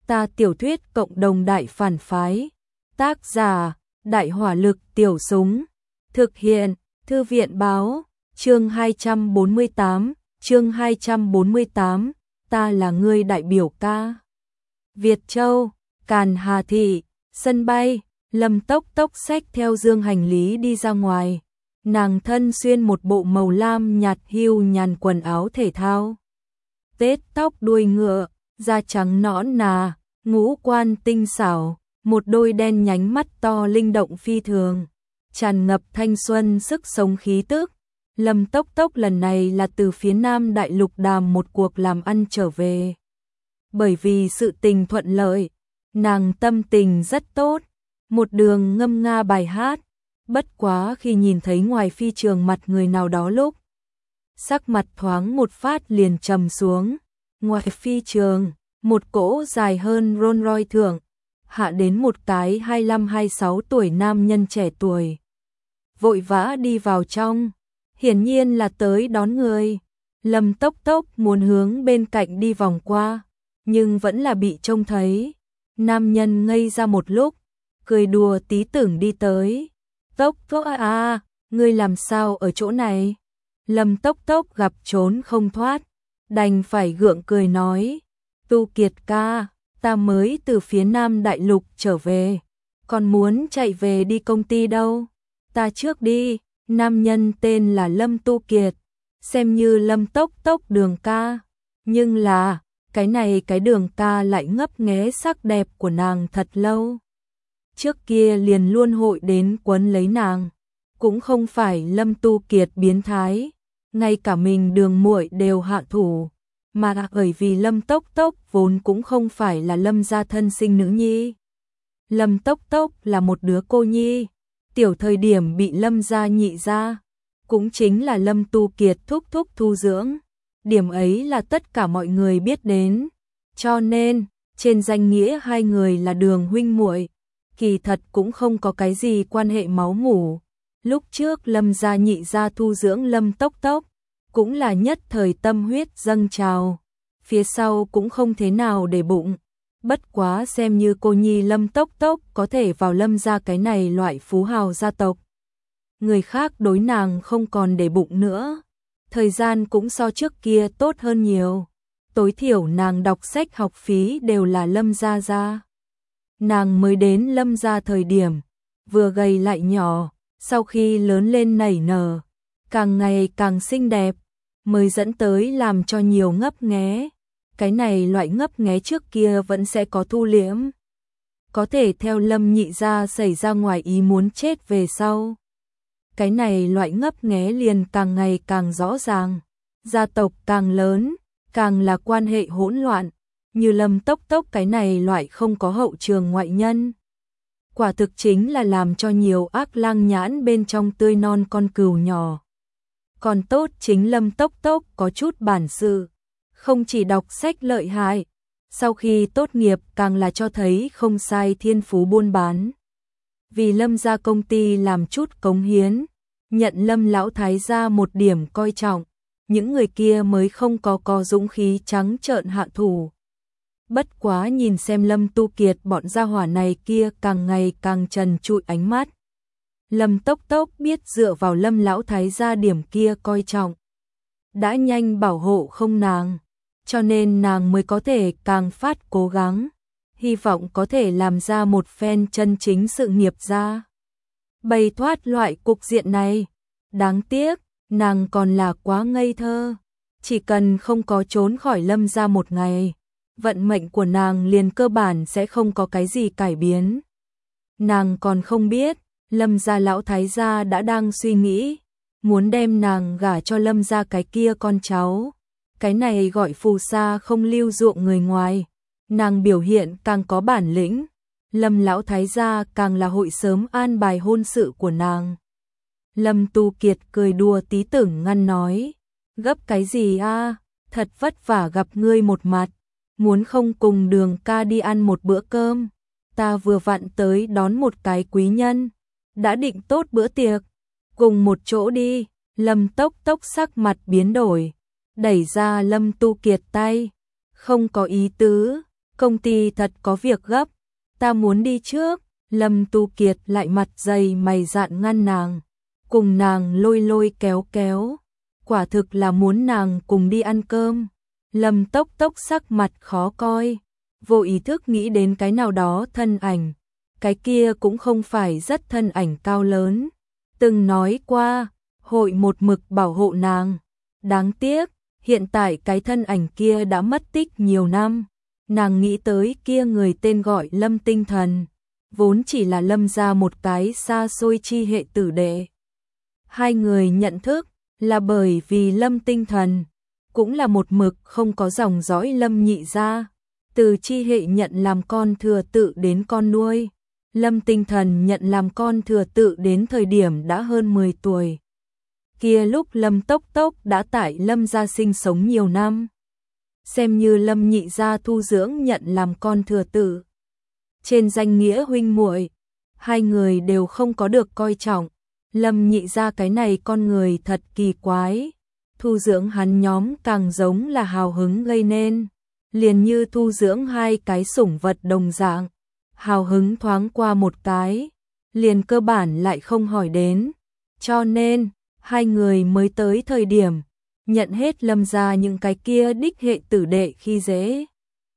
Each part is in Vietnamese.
Ta tiểu thuyết cộng đồng đại phản phái. Tác giả, Đại hỏa lực tiểu súng. Thực hiện, Thư viện báo, chương 248, chương 248, ta là người đại biểu ca. Việt Châu, Càn Hà Thị, sân bay, Lâm Tốc Tốc xách theo dương hành lý đi ra ngoài. Nàng thân xuyên một bộ màu lam nhạt hưu nhàn quần áo thể thao. Tết tóc đuôi ngựa, da trắng nõn nà, ngũ quan tinh xảo, một đôi đen nhánh mắt to linh động phi thường, tràn ngập thanh xuân sức sống khí tức. Lâm Tốc Tốc lần này là từ phía Nam Đại Lục đàm một cuộc làm ăn trở về. Bởi vì sự tình thuận lợi, nàng tâm tình rất tốt, một đường ngâm nga bài hát. Bất quá khi nhìn thấy ngoài phi trường mặt người nào đó lúc, sắc mặt thoáng một phát liền trầm xuống. Ngoài phi trường, một cỗ dài hơn Rolls Royce thượng, hạ đến một cái 25-26 tuổi nam nhân trẻ tuổi. Vội vã đi vào trong, hiển nhiên là tới đón người. Lâm Tốc Tốc muốn hướng bên cạnh đi vòng qua, nhưng vẫn là bị trông thấy. Nam nhân ngây ra một lúc, cười đùa tí tưởng đi tới. Tốc Tốc à, ngươi làm sao ở chỗ này? Lâm Tốc Tốc gặp trốn không thoát, đành phải gượng cười nói. Tu Kiệt ca, ta mới từ phía Nam Đại Lục trở về, còn muốn chạy về đi công ty đâu. Ta trước đi. Nam nhân tên là Lâm Tu Kiệt, xem như Lâm Tốc Tốc đường ca. Nhưng là, cái đường ca lại ngấp nghé sắc đẹp của nàng thật lâu. Trước kia liền luôn hội đến quấn lấy nàng, cũng không phải Lâm Tu Kiệt biến thái, ngay cả mình đường muội đều hạ thủ, mà bởi vì Lâm Tốc Tốc vốn cũng không phải là Lâm gia thân sinh nữ nhi. Lâm Tốc Tốc là một đứa cô nhi, tiểu thời điểm bị Lâm gia nhị gia, cũng chính là Lâm Tu Kiệt thúc thúc thu dưỡng. Điểm ấy là tất cả mọi người biết đến, cho nên trên danh nghĩa hai người là đường huynh muội, kỳ thật cũng không có cái gì quan hệ máu mủ. Lúc trước Lâm gia nhị gia thu dưỡng Lâm Tốc Tốc, cũng là nhất thời tâm huyết dâng trào, phía sau cũng không thế nào để bụng. Bất quá xem như cô nhi Lâm Tốc Tốc có thể vào Lâm gia cái này loại phú hào gia tộc, người khác đối nàng không còn để bụng nữa. Thời gian cũng so trước kia tốt hơn nhiều, tối thiểu nàng đọc sách học phí đều là Lâm gia ra. Nàng mới đến Lâm gia thời điểm, vừa gầy lại nhỏ, sau khi lớn lên nảy nở, càng ngày càng xinh đẹp, mới dẫn tới làm cho nhiều ngấp nghé. Cái này loại ngấp nghé trước kia vẫn sẽ có thu liễm, có thể theo Lâm nhị gia xảy ra ngoài ý muốn chết về sau. Cái này loại ngấp nghé liền càng ngày càng rõ ràng, gia tộc càng lớn, càng là quan hệ hỗn loạn, như Lâm Tốc Tốc cái này loại không có hậu trường ngoại nhân. Quả thực chính là làm cho nhiều ác lang nhãn bên trong tươi non con cừu nhỏ. Còn tốt chính Lâm Tốc Tốc có chút bản sự, không chỉ đọc sách lợi hại, sau khi tốt nghiệp càng là cho thấy không sai thiên phú buôn bán. Vì Lâm gia công ty làm chút cống hiến, nhận Lâm lão thái gia một điểm coi trọng, những người kia mới không có dũng khí trắng trợn hạ thủ. Bất quá nhìn xem Lâm Tu Kiệt bọn gia hỏa này kia càng ngày càng trần trụi ánh mắt. Lâm Tốc Tốc biết dựa vào Lâm lão thái gia điểm kia coi trọng, đã nhanh bảo hộ không nàng, cho nên nàng mới có thể càng phát cố gắng, hy vọng có thể làm ra một phen chân chính sự nghiệp ra. Bày thoát loại cục diện này, đáng tiếc, nàng còn là quá ngây thơ, chỉ cần không có trốn khỏi Lâm gia một ngày, vận mệnh của nàng liền cơ bản sẽ không có cái gì cải biến. Nàng còn không biết, Lâm gia lão thái gia đã đang suy nghĩ, muốn đem nàng gả cho Lâm gia cái kia con cháu. Cái này gọi phù sa không lưu ruộng người ngoài, nàng biểu hiện càng có bản lĩnh, Lâm lão thái gia càng là hội sớm an bài hôn sự của nàng. Lâm Tu Kiệt cười đùa tí tưởng ngăn nói, gấp cái gì a, thật vất vả gặp ngươi một mặt, muốn không cùng đường ca đi ăn một bữa cơm, ta vừa vặn tới đón một cái quý nhân, đã định tốt bữa tiệc, cùng một chỗ đi. Lâm Tốc Tốc sắc mặt biến đổi, đẩy ra Lâm Tu Kiệt tay, không có ý tứ, công ty thật có việc gấp, ta muốn đi trước. Lâm Tu Kiệt lại mặt dày mày dạn ngăn nàng, cùng nàng lôi lôi kéo kéo, quả thực là muốn nàng cùng đi ăn cơm. Lâm Tốc Tốc sắc mặt khó coi, vô ý thức nghĩ đến cái nào đó thân ảnh, cái kia cũng không phải rất thân ảnh cao lớn, từng nói qua, hội một mực bảo hộ nàng. Đáng tiếc, hiện tại cái thân ảnh kia đã mất tích nhiều năm. Nàng nghĩ tới kia người tên gọi Lâm Tinh Thần, vốn chỉ là Lâm gia một cái xa xôi chi hệ tử đệ. Hai người nhận thức là bởi vì Lâm Tinh Thần cũng là một mực không có dòng dõi Lâm Nhị gia, từ chi hệ nhận làm con thừa tự đến con nuôi. Lâm Tinh Thần nhận làm con thừa tự đến thời điểm đã hơn 10 tuổi. Kia lúc Lâm Tốc Tốc đã tại Lâm gia sinh sống nhiều năm, xem như Lâm Nhị gia thu dưỡng nhận làm con thừa tự. Trên danh nghĩa huynh muội, hai người đều không có được coi trọng. Lâm Nhị gia cái này con người thật kỳ quái, thu dưỡng hắn nhóm càng giống là hào hứng gây nên, liền như thu dưỡng hai cái sủng vật đồng dạng, hào hứng thoáng qua một cái, liền cơ bản lại không hỏi đến. Cho nên, hai người mới tới thời điểm nhận hết Lâm gia những cái kia đích hệ tử đệ khi dễ.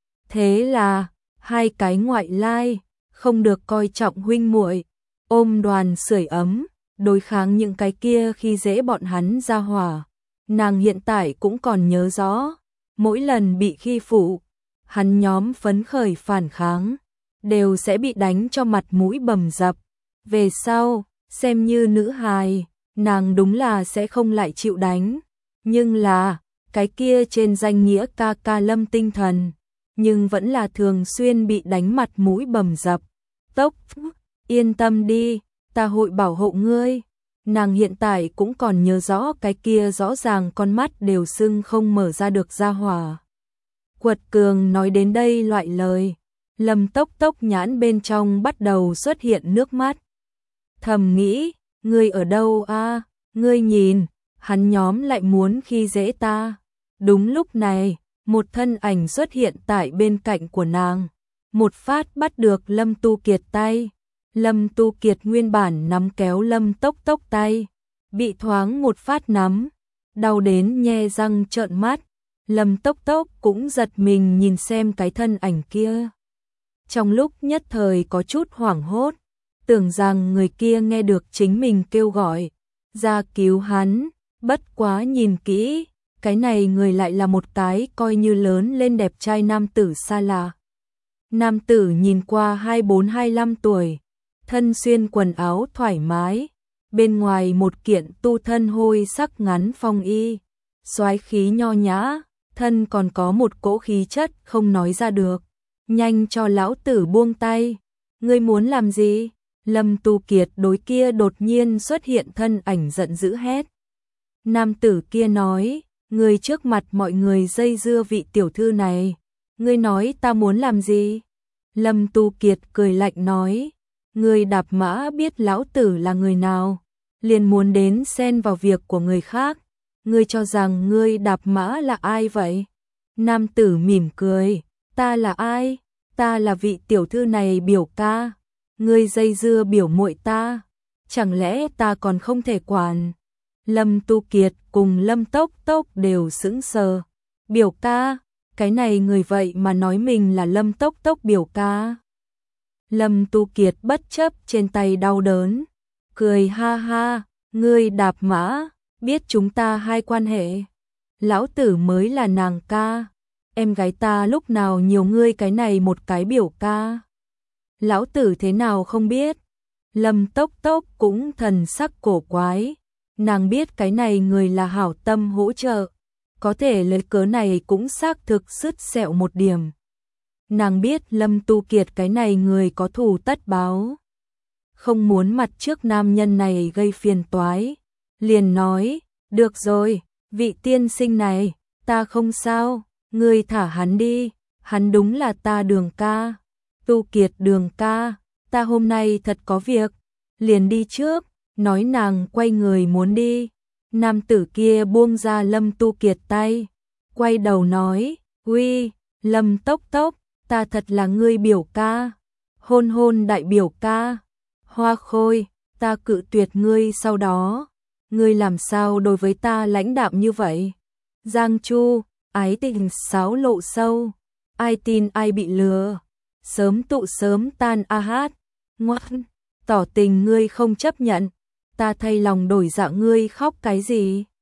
Thế là hai cái ngoại lai không được coi trọng huynh muội, ôm đoàn sưởi ấm, đối kháng những cái kia khi dễ bọn hắn ra hỏa. Nàng hiện tại cũng còn nhớ rõ, mỗi lần bị khi phụ, hắn nhóm phấn khởi phản kháng, đều sẽ bị đánh cho mặt mũi bầm dập. Về sau, xem như nữ hài, nàng đúng là sẽ không lại chịu đánh. Nhưng là, cái kia trên danh nghĩa ca ca Lâm Tinh Thần, nhưng vẫn là thường xuyên bị đánh mặt mũi bầm dập. Tốc, yên tâm đi, ta hội bảo hộ ngươi. Nàng hiện tại cũng còn nhớ rõ cái kia rõ ràng con mắt đều sưng không mở ra được ra hỏa. Quật cường nói đến đây loại lời, Lâm Tốc Tốc nhãn bên trong bắt đầu xuất hiện nước mắt. Thầm nghĩ, ngươi ở đâu a? Ngươi nhìn, hắn nhóm lại muốn khi dễ ta. Đúng lúc này, một thân ảnh xuất hiện tại bên cạnh của nàng, một phát bắt được Lâm Tu Kiệt tay. Lâm Tu Kiệt nguyên bản nắm kéo Lâm Tốc Tốc tay, bị thoáng một phát nắm, đau đến nhe răng trợn mắt. Lâm Tốc Tốc cũng giật mình nhìn xem cái thân ảnh kia. Trong lúc nhất thời có chút hoảng hốt, tưởng rằng người kia nghe được chính mình kêu gọi, ra cứu hắn, bất quá nhìn kỹ, cái này người lại là một cái coi như lớn lên đẹp trai nam tử xa lạ. Nam tử nhìn qua 24-25 tuổi, thân xuyên quần áo thoải mái, bên ngoài một kiện tu thân hôi sắc ngắn phong y, soái khí nho nhã, thân còn có một cỗ khí chất không nói ra được. Nhanh cho lão tử buông tay, ngươi muốn làm gì? Lâm Tu Kiệt đối kia đột nhiên xuất hiện thân ảnh giận dữ hét. Nam tử kia nói, ngươi trước mặt mọi người dây dưa vị tiểu thư này, ngươi nói ta muốn làm gì? Lâm Tu Kiệt cười lạnh nói, ngươi đạp mã biết lão tử là người nào, liền muốn đến xen vào việc của người khác, ngươi cho rằng ngươi đạp mã là ai vậy? Nam tử mỉm cười, ta là ai? Ta là vị tiểu thư này biểu ca, ngươi dây dưa biểu muội ta, chẳng lẽ ta còn không thể quản? Lâm Tu Kiệt cùng Lâm Tốc Tốc đều sững sờ. Biểu ca, cái này người vậy mà nói mình là Lâm Tốc Tốc biểu ca. Lâm Tu Kiệt bất chấp trên tay đau đớn, cười ha ha, ngươi đạp mã, biết chúng ta hai quan hệ. Lão tử mới là nàng ca, em gái ta lúc nào nhiều ngươi cái này một cái biểu ca. Lão tử thế nào không biết. Lâm Tốc Tốc cũng thần sắc cổ quái, nàng biết cái này người là hảo tâm hỗ trợ, có thể lấy cớ này cũng xác thực sứt sẹo một điểm. Nàng biết Lâm Tu Kiệt cái này người có thù tất báo, không muốn mặt trước nam nhân này gây phiền toái, liền nói, được rồi, vị tiên sinh này, ta không sao, ngươi thả hắn đi, hắn đúng là ta Đường ca. Tu Kiệt Đường ca, ta hôm nay thật có việc, liền đi trước. Nói nàng quay người muốn đi, nam tử kia buông ra Lâm Tu Kiệt tay, quay đầu nói, uy, Lâm Tốc Tốc, ta thật là ngươi biểu ca. Hôn hôn đại biểu ca. Hoa Khôi, ta cự tuyệt ngươi sau đó. Ngươi làm sao đối với ta lãnh đạm như vậy? Giang Chu, ái tình sáo lộ sâu. Ai tin ai bị lừa. Sớm tụ sớm tan a hát. Ngoan, tỏ tình ngươi không chấp nhận. Ta thay lòng đổi dạ ngươi khóc cái gì?